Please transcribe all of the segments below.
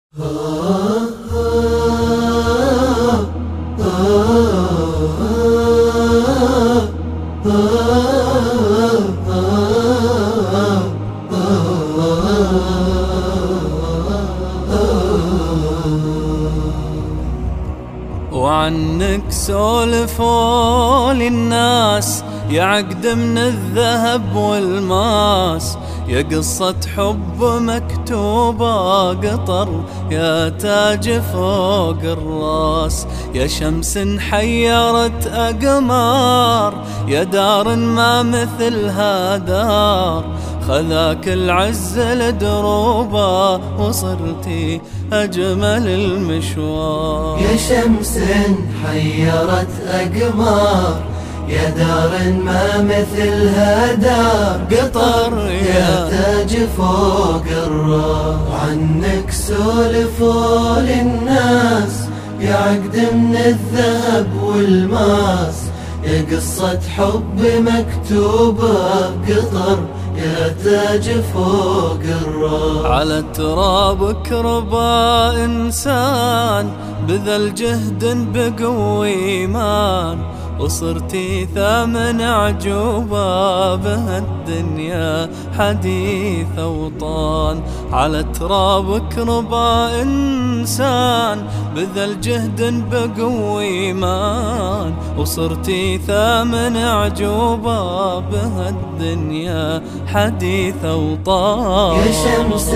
وعنك سولفوا للناس يا عقد من الذهب والماس، يا قصة حب مكتوبة قطر، يا تاج فوق الراس، يا شمس حيرت أقمار، يا دار ما مثلها دار، خذاك العز لدروبه وصرتي أجمل المشوار. يا شمس حيرت أقمار، يا دار ما مثلها دار قطر، يا تاج فوق الراس. وعنك سولفوا للناس يا عقد من الذهب والماس، يا قصة حب مكتوبة قطر، يا تاج فوق الراس. على ترابك ربى إنسان بذل جهد بقوة إيمان، وصرتي ثامن عجوبة بهالدنيا حديث أوطان. على ترابك ربى إنسان بذل جهد بقوة إيمان، وصرتي ثامن عجوبة بهالدنيا حديث أوطان. يا شمس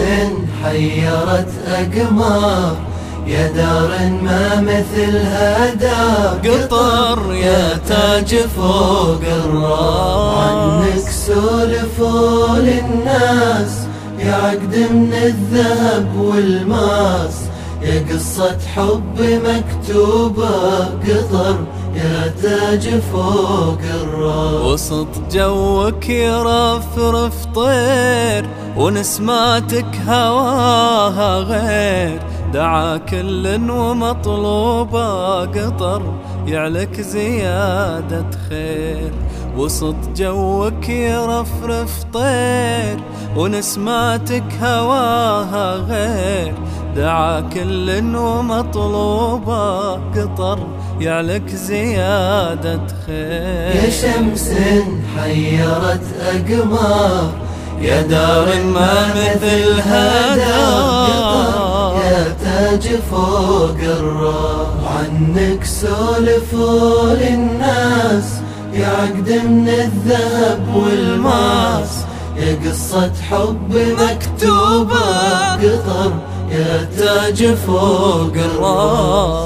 حيرت أقمار، يا دار ما مثلها دار قطر، يا تاج فوق الراس. عنك سولفوا للناس يا عقد من الذهب والماس، يا قصة حب مكتوبة قطر، يا تاج فوق الراس. وسط جوك يرفرف طير، ونسماتك هواها غير، دعا كل ومطلوبة قطر، يعلك زيادة خير. وسط جوك يرفرف طير، ونسماتك هواها غير، دعا كل ومطلوبة قطر، يعلك زيادة خير. يا شمس حيرت أقمار، يا دار ما مثلها دار، يا تاج فوق الراس. وعنك سولفوا للناس يا عقد من الذهب والماس، يا قصة حب مكتوبة قطر، يا تاج فوق الراس.